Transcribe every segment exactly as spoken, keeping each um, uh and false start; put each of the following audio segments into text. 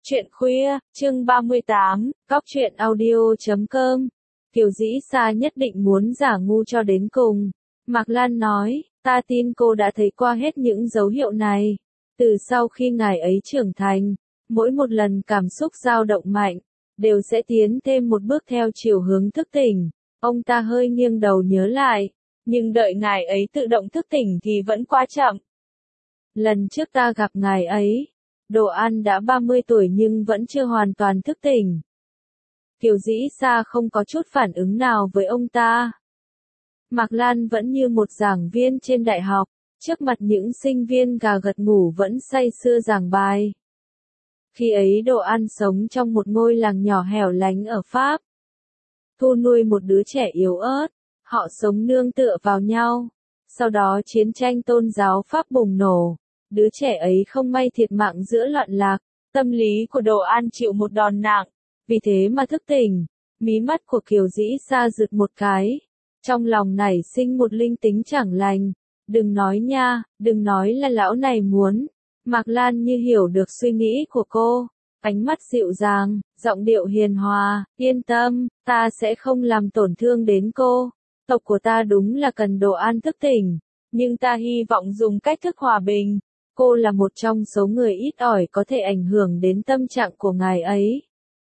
Chuyện khuya, chương ba mươi tám, cóc truyện audio chấm com. Kiều Dĩ Sa nhất định muốn giả ngu cho đến cùng. Mạc Lan nói, ta tin cô đã thấy qua hết những dấu hiệu này. Từ sau khi ngài ấy trưởng thành, mỗi một lần cảm xúc dao động mạnh, đều sẽ tiến thêm một bước theo chiều hướng thức tỉnh. Ông ta hơi nghiêng đầu nhớ lại, nhưng đợi ngài ấy tự động thức tỉnh thì vẫn quá chậm. Lần trước ta gặp ngài ấy, Đồ An đã ba mươi tuổi nhưng vẫn chưa hoàn toàn thức tỉnh. Kiều Dĩ Sa không có chút phản ứng nào với ông ta. Mạc Lan vẫn như một giảng viên trên đại học, trước mặt những sinh viên gà gật ngủ vẫn say sưa giảng bài. Khi ấy Đồ An sống trong một ngôi làng nhỏ hẻo lánh ở Pháp. Thu nuôi một đứa trẻ yếu ớt, họ sống nương tựa vào nhau. Sau đó chiến tranh tôn giáo Pháp bùng nổ. Đứa trẻ ấy không may thiệt mạng giữa loạn lạc, tâm lý của Đồ An chịu một đòn nặng, vì thế mà thức tỉnh. Mí mắt của Kiều Dĩ Sa rực một cái, trong lòng nảy sinh một linh tính chẳng lành. Đừng nói nha, đừng nói là lão này muốn. Mạc Lan như hiểu được suy nghĩ của cô, ánh mắt dịu dàng, giọng điệu hiền hòa, yên tâm, ta sẽ không làm tổn thương đến cô. Tộc của ta đúng là cần Đồ An thức tỉnh, nhưng ta hy vọng dùng cách thức hòa bình. Cô là một trong số người ít ỏi có thể ảnh hưởng đến tâm trạng của ngài ấy.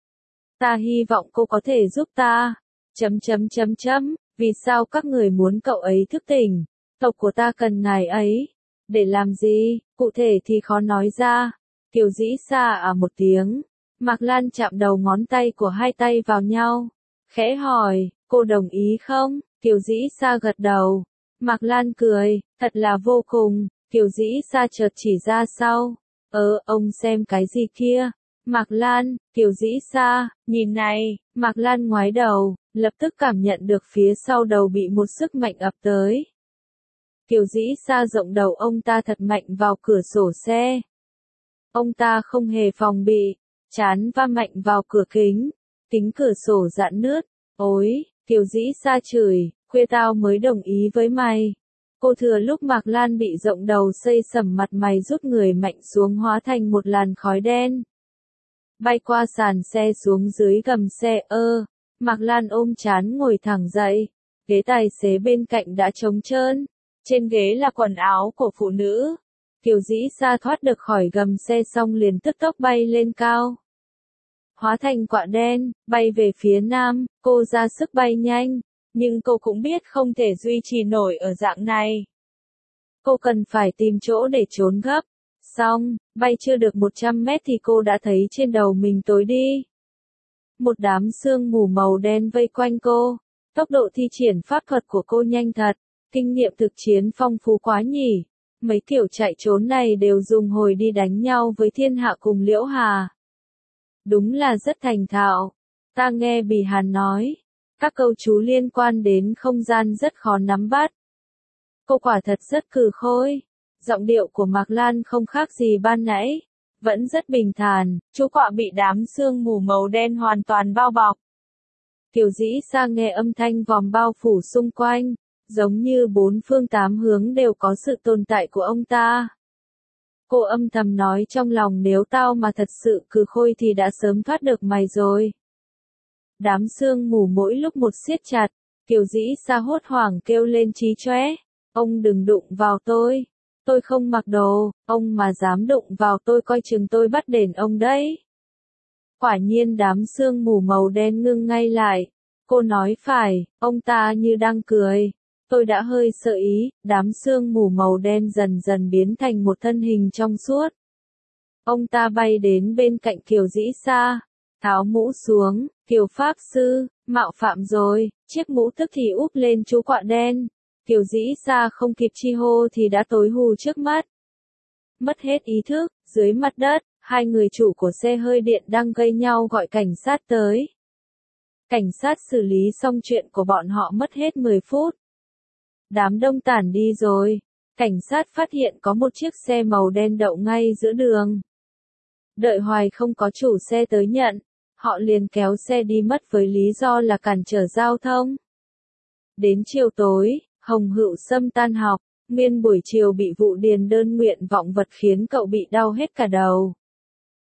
Ta hy vọng cô có thể giúp ta. Chấm chấm chấm chấm, vì sao các người muốn cậu ấy thức tỉnh? Tộc của ta cần ngài ấy. Để làm gì? Cụ thể thì khó nói ra. Kiều Dĩ Sa à một tiếng. Mạc Lan chạm đầu ngón tay của hai tay vào nhau. Khẽ hỏi, cô đồng ý không? Kiều Dĩ Sa gật đầu. Mạc Lan cười, thật là vô cùng. Kiều Dĩ Sa chợt chỉ ra sau. Ờ, ông xem cái gì kia? Mạc Lan, Kiều Dĩ Sa, nhìn này. Mạc Lan ngoái đầu, lập tức cảm nhận được phía sau đầu bị một sức mạnh ập tới. Kiều Dĩ Sa rộng đầu ông ta thật mạnh vào cửa sổ xe. Ông ta không hề phòng bị, chán va mạnh vào cửa kính. Kính cửa sổ rạn nứt. Ôi, Kiều Dĩ Sa chửi, khuya tao mới đồng ý với mày. Cô thừa lúc Mạc Lan bị rộng đầu xây sẩm mặt mày rút người mạnh xuống hóa thành một làn khói đen. Bay qua sàn xe xuống dưới gầm xe ơ. Mạc Lan ôm chán ngồi thẳng dậy. Ghế tài xế bên cạnh đã trống trơn. Trên ghế là quần áo của phụ nữ. Kiều Dĩ Sa thoát được khỏi gầm xe xong liền tức tốc bay lên cao. Hóa thành quạ đen, bay về phía nam, cô ra sức bay nhanh. Nhưng cô cũng biết không thể duy trì nổi ở dạng này. Cô cần phải tìm chỗ để trốn gấp. Xong, bay chưa được một trăm mét thì cô đã thấy trên đầu mình tối đi. Một đám sương mù màu đen vây quanh cô. Tốc độ thi triển pháp thuật của cô nhanh thật. Kinh nghiệm thực chiến phong phú quá nhỉ. Mấy kiểu chạy trốn này đều dùng hồi đi đánh nhau với Thiên Hạ cùng Liễu Hà. Đúng là rất thành thạo. Ta nghe Bì Hàn nói. Các câu chú liên quan đến không gian rất khó nắm bắt. Cô quả thật rất cừ khôi. Giọng điệu của Mạc Lan không khác gì ban nãy. Vẫn rất bình thản, chú quạ bị đám sương mù màu đen hoàn toàn bao bọc. Kiều Dĩ Sa nghe âm thanh vòm bao phủ xung quanh, giống như bốn phương tám hướng đều có sự tồn tại của ông ta. Cô âm thầm nói trong lòng nếu tao mà thật sự cừ khôi thì đã sớm thoát được mày rồi. Đám sương mù mỗi lúc một siết chặt, Kiều Dĩ Sa hốt hoảng kêu lên chí chóe. Ông đừng đụng vào tôi. Tôi không mặc đồ, ông mà dám đụng vào tôi coi chừng tôi bắt đền ông đấy. Quả nhiên đám sương mù màu đen ngưng ngay lại. Cô nói phải, ông ta như đang cười. Tôi đã hơi sợ ý, đám sương mù màu đen dần dần biến thành một thân hình trong suốt. Ông ta bay đến bên cạnh Kiều Dĩ Sa, tháo mũ xuống. Kiều Pháp Sư, mạo phạm rồi, chiếc mũ tức thì úp lên chú quạ đen. Kiều Dĩ Sa không kịp chi hô thì đã tối hù trước mắt. Mất hết ý thức, dưới mặt đất, hai người chủ của xe hơi điện đang gây nhau gọi cảnh sát tới. Cảnh sát xử lý xong chuyện của bọn họ mất hết mười phút. Đám đông tản đi rồi. Cảnh sát phát hiện có một chiếc xe màu đen đậu ngay giữa đường. Đợi hoài không có chủ xe tới nhận. Họ liền kéo xe đi mất với lý do là cản trở giao thông. Đến chiều tối, Hồng Hữu Sâm tan học, nguyên buổi chiều bị vụ điền đơn nguyện vọng vật khiến cậu bị đau hết cả đầu.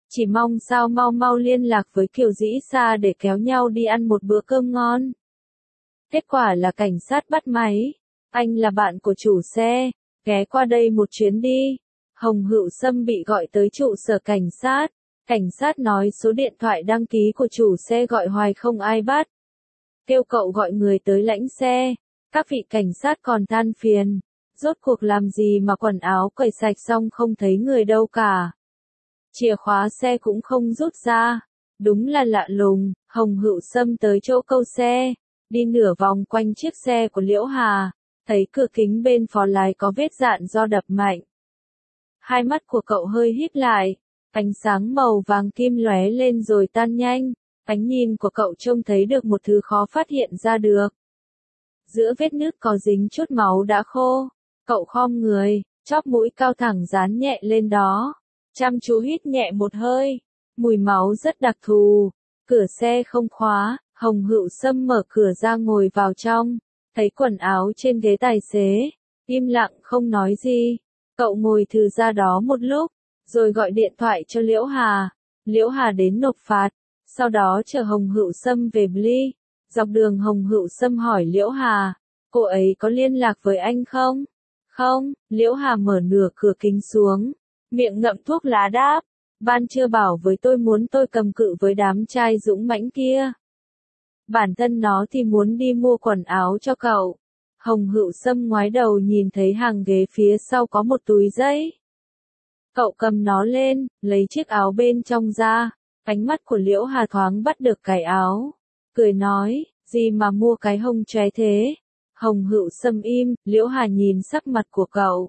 Chỉ mong sao mau mau liên lạc với Kiều Dĩ Sa để kéo nhau đi ăn một bữa cơm ngon. Kết quả là cảnh sát bắt máy. Anh là bạn của chủ xe, ghé qua đây một chuyến đi. Hồng Hựu Sâm bị gọi tới trụ sở cảnh sát. Cảnh sát nói số điện thoại đăng ký của chủ xe gọi hoài không ai bắt. Kêu cậu gọi người tới lãnh xe. Các vị cảnh sát còn than phiền. Rốt cuộc làm gì mà quần áo cởi sạch xong không thấy người đâu cả. Chìa khóa xe cũng không rút ra. Đúng là lạ lùng. Hồng Hựu Sâm tới chỗ câu xe. Đi nửa vòng quanh chiếc xe của Liễu Hà. Thấy cửa kính bên phó lái có vết dạn do đập mạnh. Hai mắt của cậu hơi híp lại. Ánh sáng màu vàng kim lóe lên rồi tan nhanh. Ánh nhìn của cậu trông thấy được một thứ khó phát hiện ra được. Giữa vết nứt có dính chút máu đã khô. Cậu khom người, chóp mũi cao thẳng dán nhẹ lên đó. Chăm chú hít nhẹ một hơi. Mùi máu rất đặc thù. Cửa xe không khóa, Hồng Hựu Sâm mở cửa ra ngồi vào trong. Thấy quần áo trên ghế tài xế. Im lặng không nói gì. Cậu ngồi thừ ra đó một lúc. Rồi gọi điện thoại cho Liễu Hà. Liễu Hà đến nộp phạt. Sau đó chờ Hồng Hựu Sâm về Bli. Dọc đường Hồng Hựu Sâm hỏi Liễu Hà. Cô ấy có liên lạc với anh không? Không, Liễu Hà mở nửa cửa kính xuống. Miệng ngậm thuốc lá đáp. Ban chưa bảo với tôi muốn tôi cầm cự với đám trai dũng mãnh kia. Bản thân nó thì muốn đi mua quần áo cho cậu. Hồng Hựu Sâm ngoái đầu nhìn thấy hàng ghế phía sau có một túi giấy. Cậu cầm nó lên, lấy chiếc áo bên trong ra. Ánh mắt của Liễu Hà thoáng bắt được cái áo. Cười nói, gì mà mua cái hông chóe thế? Hồng Hựu Sâm im, Liễu Hà nhìn sắc mặt của cậu.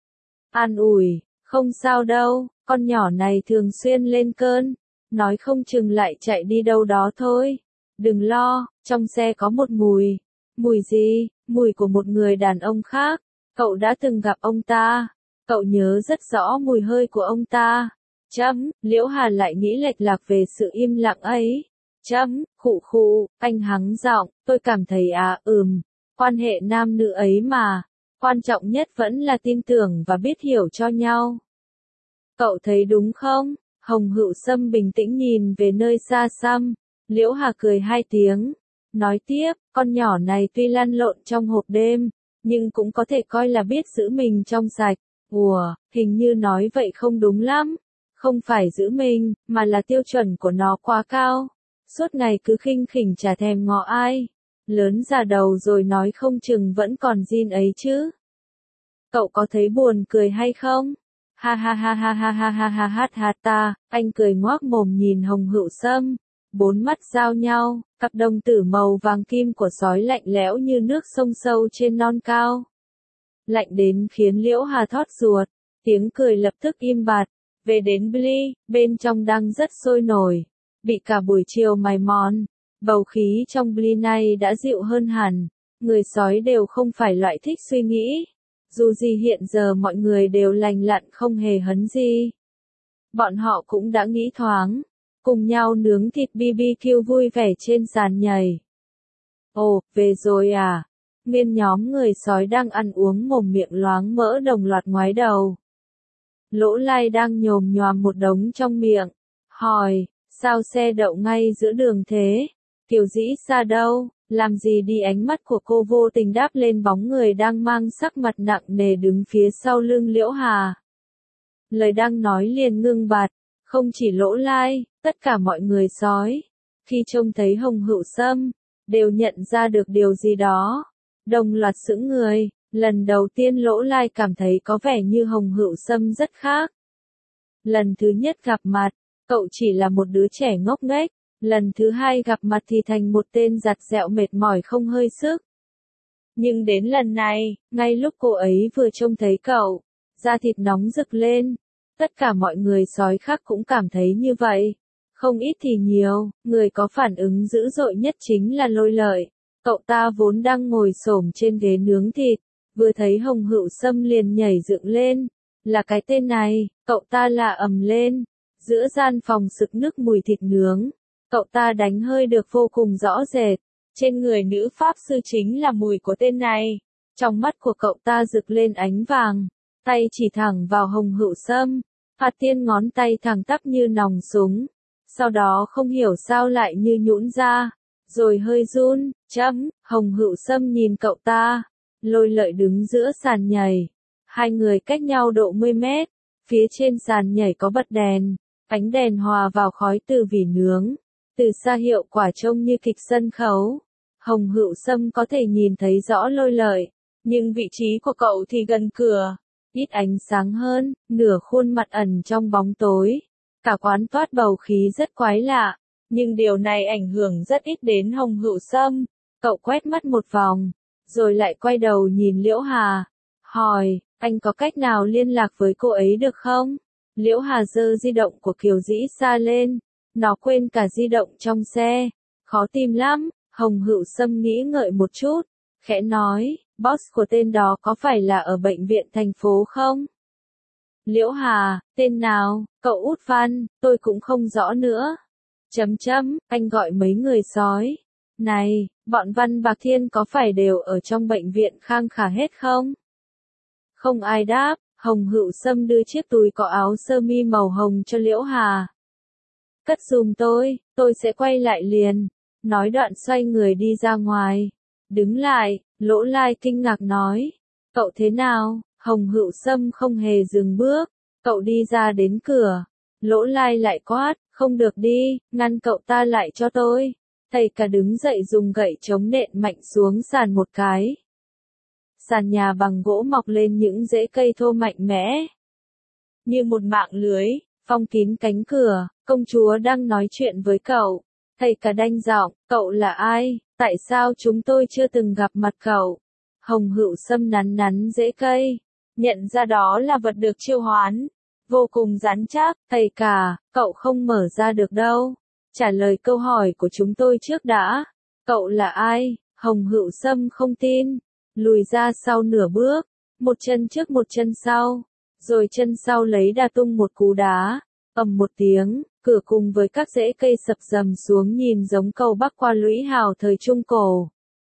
An ủi, không sao đâu, con nhỏ này thường xuyên lên cơn. Nói không chừng lại chạy đi đâu đó thôi. Đừng lo, trong xe có một mùi. Mùi gì? Mùi của một người đàn ông khác. Cậu đã từng gặp ông ta. Cậu nhớ rất rõ mùi hơi của ông ta. Chấm, Liễu Hà lại nghĩ lệch lạc về sự im lặng ấy. Chấm, khụ khụ, anh hắng giọng, tôi cảm thấy à ừm, quan hệ nam nữ ấy mà. Quan trọng nhất vẫn là tin tưởng và biết hiểu cho nhau. Cậu thấy đúng không? Hồng Hựu Sâm bình tĩnh nhìn về nơi xa xăm. Liễu Hà cười hai tiếng. Nói tiếp, con nhỏ này tuy lăn lộn trong hộp đêm, nhưng cũng có thể coi là biết giữ mình trong sạch. Ủa, hình như nói vậy không đúng lắm. Không phải giữ mình, mà là tiêu chuẩn của nó quá cao. Suốt ngày cứ khinh khỉnh chả thèm ngó ai. Lớn già đầu rồi nói không chừng vẫn còn zin ấy chứ. Cậu có thấy buồn cười hay không? Ha ha ha ha ha ha ha ha ha ha ta, anh cười ngoác mồm nhìn Hồng Hựu Sâm. Bốn mắt giao nhau, cặp đồng tử màu vàng kim của sói lạnh lẽo như nước sông sâu trên non cao. Lạnh đến khiến Liễu Hà thót ruột, tiếng cười lập tức im bặt. Về đến Bli, bên trong đang rất sôi nổi, bị cả buổi chiều mài mòn. Bầu khí trong Bli này đã dịu hơn hẳn, người sói đều không phải loại thích suy nghĩ. Dù gì hiện giờ mọi người đều lành lặn không hề hấn gì. Bọn họ cũng đã nghĩ thoáng, cùng nhau nướng thịt bê bê kiu vui vẻ trên sàn nhảy. Ồ, về rồi à? Nguyên nhóm người sói đang ăn uống mồm miệng loáng mỡ đồng loạt ngoái đầu. Lỗ Lai đang nhồm nhoàm một đống trong miệng, hỏi, sao xe đậu ngay giữa đường thế? Kiều Dĩ Sa đâu, làm gì đi? Ánh mắt của cô vô tình đáp lên bóng người đang mang sắc mặt nặng nề đứng phía sau lưng Liễu Hà. Lời đang nói liền ngưng bặt, không chỉ Lỗ Lai, tất cả mọi người sói, khi trông thấy Hồng Hựu Sâm, đều nhận ra được điều gì đó. Đồng loạt sững người. Lần đầu tiên Lỗ Lai cảm thấy có vẻ như Hồng Hựu Sâm rất khác. Lần thứ nhất gặp mặt, cậu chỉ là một đứa trẻ ngốc nghếch. Lần thứ hai gặp mặt thì thành một tên giặt dẹo mệt mỏi không hơi sức. Nhưng đến lần này, ngay lúc cô ấy vừa trông thấy cậu, da thịt nóng rực lên. Tất cả mọi người sói khác cũng cảm thấy như vậy. Không ít thì nhiều, người có phản ứng dữ dội nhất chính là Lôi Lợi. Cậu ta vốn đang ngồi xổm trên ghế nướng thịt. Vừa thấy Hồng Hựu Sâm liền nhảy dựng lên. Là cái tên này, cậu ta la ầm lên. Giữa gian phòng sực nức mùi thịt nướng. Cậu ta đánh hơi được vô cùng rõ rệt. Trên người nữ pháp sư chính là mùi của tên này. Trong mắt của cậu ta rực lên ánh vàng. Tay chỉ thẳng vào Hồng Hựu Sâm. Phạt Tiên ngón tay thẳng tắp như nòng súng, sau đó không hiểu sao lại như nhũn ra, rồi hơi run. Chấm, Hồng Hựu Sâm nhìn cậu ta, Lôi Lợi đứng giữa sàn nhảy, hai người cách nhau độ mười mét, phía trên sàn nhảy có bật đèn, ánh đèn hòa vào khói từ vỉ nướng, từ xa hiệu quả trông như kịch sân khấu. Hồng Hựu Sâm có thể nhìn thấy rõ Lôi Lợi, nhưng vị trí của cậu thì gần cửa, ít ánh sáng hơn, nửa khuôn mặt ẩn trong bóng tối. Cả quán toát bầu khí rất quái lạ, nhưng điều này ảnh hưởng rất ít đến Hồng Hựu Sâm. Cậu quét mắt một vòng, rồi lại quay đầu nhìn Liễu Hà, hỏi, anh có cách nào liên lạc với cô ấy được không? Liễu Hà giơ di động của Kiều Dĩ Sa lên, nó quên cả di động trong xe, khó tìm lắm. Hồng Hựu Sâm nghĩ ngợi một chút, khẽ nói, boss của tên đó có phải là ở bệnh viện thành phố không? Liễu Hà, tên nào? Cậu út Văn, tôi cũng không rõ nữa. Chấm chấm, anh gọi mấy người sói. Này, bọn Văn Bạc Thiên có phải đều ở trong bệnh viện Khang Khả hết không? Không ai đáp. Hồng Hựu Sâm đưa chiếc túi có áo sơ mi màu hồng cho Liễu Hà. Cất giùm tôi, tôi sẽ quay lại liền. Nói đoạn xoay người đi ra ngoài. Đứng lại, Lỗ Lai kinh ngạc nói. Cậu thế nào? Hồng Hựu Sâm không hề dừng bước. Cậu đi ra đến cửa. Lỗ Lai lại quát, không được đi, ngăn cậu ta lại cho tôi. Thầy cả đứng dậy dùng gậy chống nện mạnh xuống sàn một cái. Sàn nhà bằng gỗ mọc lên những rễ cây thô mạnh mẽ. Như một mạng lưới, phong kín cánh cửa, công chúa đang nói chuyện với cậu. Thầy cả đanh giọng, cậu là ai, tại sao chúng tôi chưa từng gặp mặt cậu? Hồng Hựu Sâm nắn nắn rễ cây, nhận ra đó là vật được triệu hoán. Vô cùng rắn chắc, thầy cả, cậu không mở ra được đâu. Trả lời câu hỏi của chúng tôi trước đã. Cậu là ai? Hồng Hựu Sâm không tin. Lùi ra sau nửa bước, một chân trước một chân sau, rồi chân sau lấy đà tung một cú đá, ầm một tiếng, cửa cùng với các rễ cây sập rầm xuống nhìn giống cầu bắc qua lũy hào thời Trung Cổ.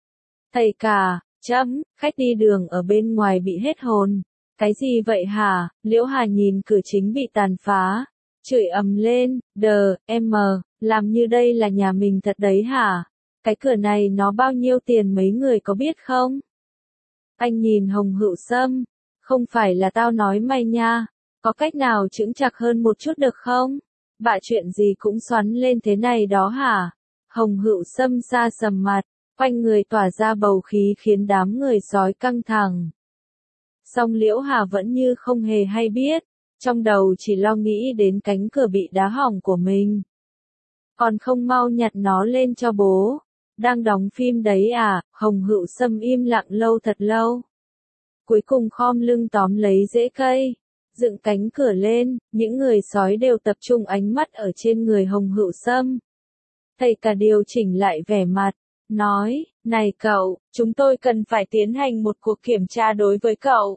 Thầy cả, chấm, khách đi đường ở bên ngoài bị hết hồn. Cái gì vậy hả? Liễu Hà nhìn cửa chính bị tàn phá, chửi ầm lên, đờ, em, làm như đây là nhà mình thật đấy hả? Cái cửa này nó bao nhiêu tiền mấy người có biết không? Anh nhìn Hồng Hựu Sâm, không phải là tao nói mày nha, có cách nào chững chạc hơn một chút được không? Bạ chuyện gì cũng xoắn lên thế này đó hả? Hồng Hựu Sâm xa sầm mặt, quanh người tỏa ra bầu khí khiến đám người sói căng thẳng. Song Liễu Hà vẫn như không hề hay biết, trong đầu chỉ lo nghĩ đến cánh cửa bị đá hỏng của mình. Còn không mau nhặt nó lên cho bố. Đang đóng phim đấy à? Hồng Hựu Sâm im lặng lâu thật lâu. Cuối cùng khom lưng tóm lấy rễ cây, dựng cánh cửa lên, những người sói đều tập trung ánh mắt ở trên người Hồng Hựu Sâm. Thầy cả điều chỉnh lại vẻ mặt, nói, này cậu, chúng tôi cần phải tiến hành một cuộc kiểm tra đối với cậu.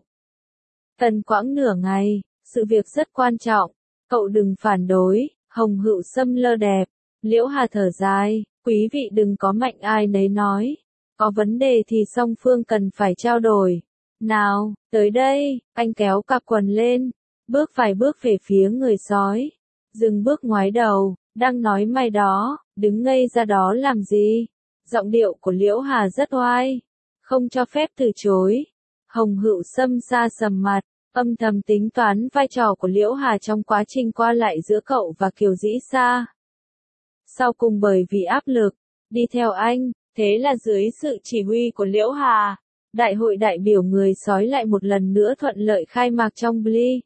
Tần quãng nửa ngày, sự việc rất quan trọng, cậu đừng phản đối. Hồng Hựu Sâm lơ đẹp, Liễu Hà thở dài. Quý vị đừng có mạnh ai nấy nói. Có vấn đề thì song phương cần phải trao đổi. Nào, tới đây, anh kéo cặp quần lên. Bước vài bước về phía người sói. Dừng bước ngoái đầu, đang nói mày đó, đứng ngây ra đó làm gì? Giọng điệu của Liễu Hà rất oai. Không cho phép từ chối. Hồng Hựu Sâm xa sầm mặt, âm thầm tính toán vai trò của Liễu Hà trong quá trình qua lại giữa cậu và Kiều Dĩ Sa. Sau cùng bởi vì áp lực, đi theo anh, thế là dưới sự chỉ huy của Liễu Hà, đại hội đại biểu người sói lại một lần nữa thuận lợi khai mạc trong Bli.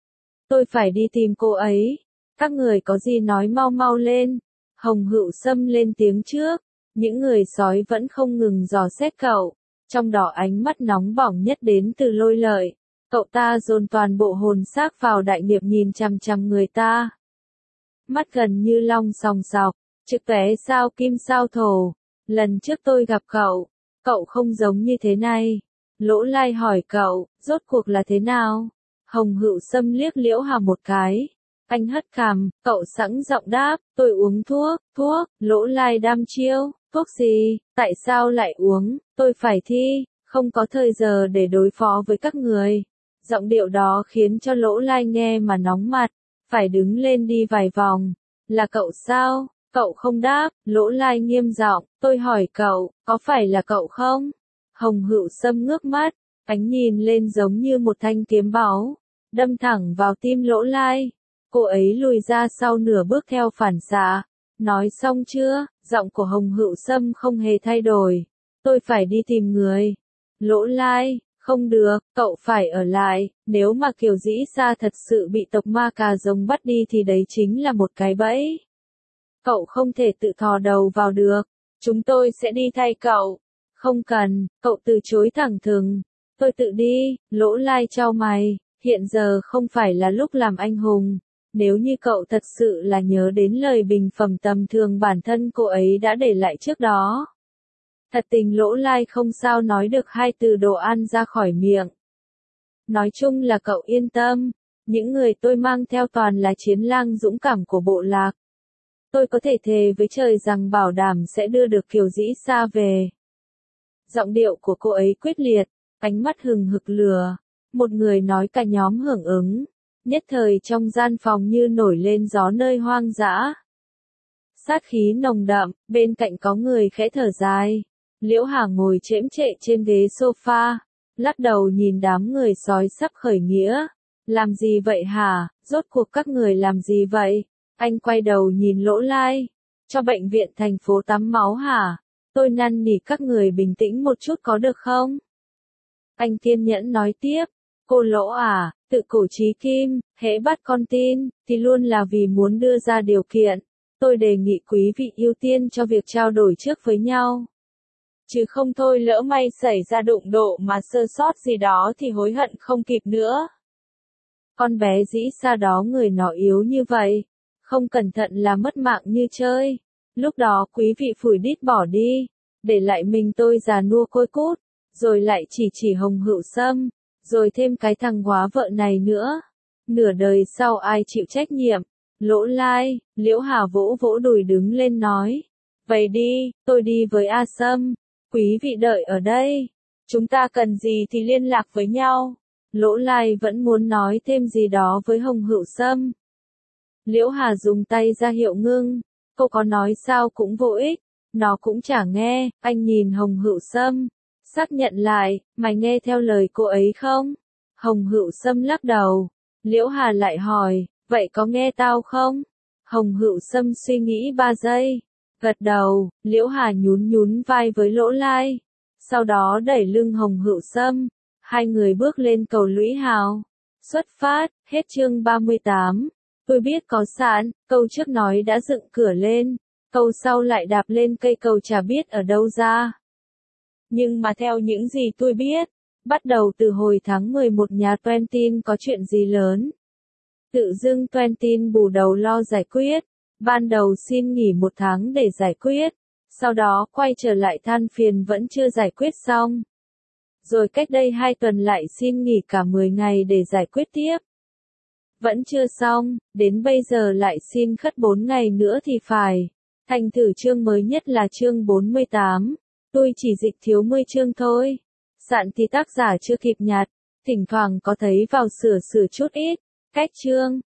Tôi phải đi tìm cô ấy. Các người có gì nói mau mau lên. Hồng Hựu Sâm lên tiếng trước. Những người sói vẫn không ngừng dò xét cậu. Trong đó ánh mắt nóng bỏng nhất đến từ Lôi Lợi. Cậu ta dồn toàn bộ hồn xác vào đại niệm nhìn chằm chằm người ta. Mắt gần như long sòng sọc, trực tóe sao kim sao thổ. Lần trước tôi gặp cậu, cậu không giống như thế này. Lỗ Lai hỏi cậu, rốt cuộc là thế nào? Hồng Hựu Sâm liếc Liễu Hà một cái. Anh hất cằm, cậu sẵn giọng đáp, tôi uống thuốc, thuốc. Lỗ Lai đăm chiêu, thuốc gì, tại sao lại uống, tôi phải thi, không có thời giờ để đối phó với các người. Giọng điệu đó khiến cho Lỗ Lai nghe mà nóng mặt, phải đứng lên đi vài vòng. Là cậu sao? Cậu không đáp, Lỗ Lai nghiêm giọng, tôi hỏi cậu, có phải là cậu không? Hồng Hựu Sâm ngước mắt, ánh nhìn lên giống như một thanh kiếm báu, đâm thẳng vào tim Lỗ Lai. Cô ấy lùi ra sau nửa bước theo phản xạ. Nói xong chưa? Giọng của Hồng Hựu Sâm không hề thay đổi. Tôi phải đi tìm người. Lỗ Lai, không được, cậu phải ở lại, nếu mà Kiều Dĩ Sa thật sự bị tộc ma cà rồng bắt đi thì đấy chính là một cái bẫy. Cậu không thể tự thò đầu vào được, chúng tôi sẽ đi thay cậu. Không cần, cậu từ chối thẳng thừng. Tôi tự đi. Lỗ Lai chau mày, hiện giờ không phải là lúc làm anh hùng. Nếu như cậu thật sự là nhớ đến lời bình phẩm tầm thường bản thân cô ấy đã để lại trước đó. Thật tình Lỗ Lai không sao nói được hai từ đồ ăn ra khỏi miệng. Nói chung là cậu yên tâm, những người tôi mang theo toàn là chiến lang dũng cảm của bộ lạc. Tôi có thể thề với trời rằng bảo đảm sẽ đưa được Kiều Dĩ Sa về. Giọng điệu của cô ấy quyết liệt, ánh mắt hừng hực lửa. Một người nói cả nhóm hưởng ứng. Nhất thời trong gian phòng như nổi lên gió nơi hoang dã. Sát khí nồng đậm, bên cạnh có người khẽ thở dài. Liễu Hà ngồi chễm chệ trên ghế sofa, lắc đầu nhìn đám người sói sắp khởi nghĩa. Làm gì vậy hả? Rốt cuộc các người làm gì vậy? Anh quay đầu nhìn Lỗ Lai. Cho bệnh viện thành phố tắm máu hả? Tôi năn nỉ các người bình tĩnh một chút có được không? Anh kiên nhẫn nói tiếp. Cô Lỗ à, tự cổ chí kim, hễ bắt con tin, thì luôn là vì muốn đưa ra điều kiện. Tôi đề nghị quý vị ưu tiên cho việc trao đổi trước với nhau. Chứ không thôi lỡ may xảy ra đụng độ mà sơ sót gì đó thì hối hận không kịp nữa. Con bé Dĩ Sa đó người nó yếu như vậy. Không cẩn thận là mất mạng như chơi. Lúc đó quý vị phủi đít bỏ đi. Để lại mình tôi già nua côi cút. Rồi lại chỉ chỉ Hồng Hựu Sâm. Rồi thêm cái thằng hóa vợ này nữa. Nửa đời sau ai chịu trách nhiệm? Lỗ Lai, Liễu Hà vỗ vỗ đùi đứng lên nói. Vậy đi, tôi đi với A Sâm. Quý vị đợi ở đây. Chúng ta cần gì thì liên lạc với nhau. Lỗ Lai vẫn muốn nói thêm gì đó với Hồng Hựu Sâm. Liễu Hà dùng tay ra hiệu ngưng. Cô có nói sao cũng vô ích. Nó cũng chả nghe. Anh nhìn Hồng Hựu Sâm. Xác nhận lại, mày nghe theo lời cô ấy không? Hồng Hựu Sâm lắc đầu. Liễu Hà lại hỏi, vậy có nghe tao không? Hồng Hựu Sâm suy nghĩ ba giây. Gật đầu, Liễu Hà nhún nhún vai với Lỗ Lai. Sau đó đẩy lưng Hồng Hựu Sâm. Hai người bước lên cầu Lũy Hào. Xuất phát, hết chương ba mươi tám. Tôi biết có sẵn, câu trước nói đã dựng cửa lên. Câu sau lại đạp lên cây cầu chả biết ở đâu ra. Nhưng mà theo những gì tôi biết, bắt đầu từ hồi tháng mười một nhà Twentin có chuyện gì lớn. Tự dưng Twentin bù đầu lo giải quyết, ban đầu xin nghỉ một tháng để giải quyết, sau đó quay trở lại than phiền vẫn chưa giải quyết xong. Rồi cách đây hai tuần lại xin nghỉ cả mười ngày để giải quyết tiếp. Vẫn chưa xong, đến bây giờ lại xin khất bốn ngày nữa thì phải. Thành thử chương mới nhất là chương bốn mươi tám. Tôi chỉ dịch thiếu mươi chương thôi. Sạn thì tác giả chưa kịp nhặt, thỉnh thoảng có thấy vào sửa sửa chút ít, cách chương.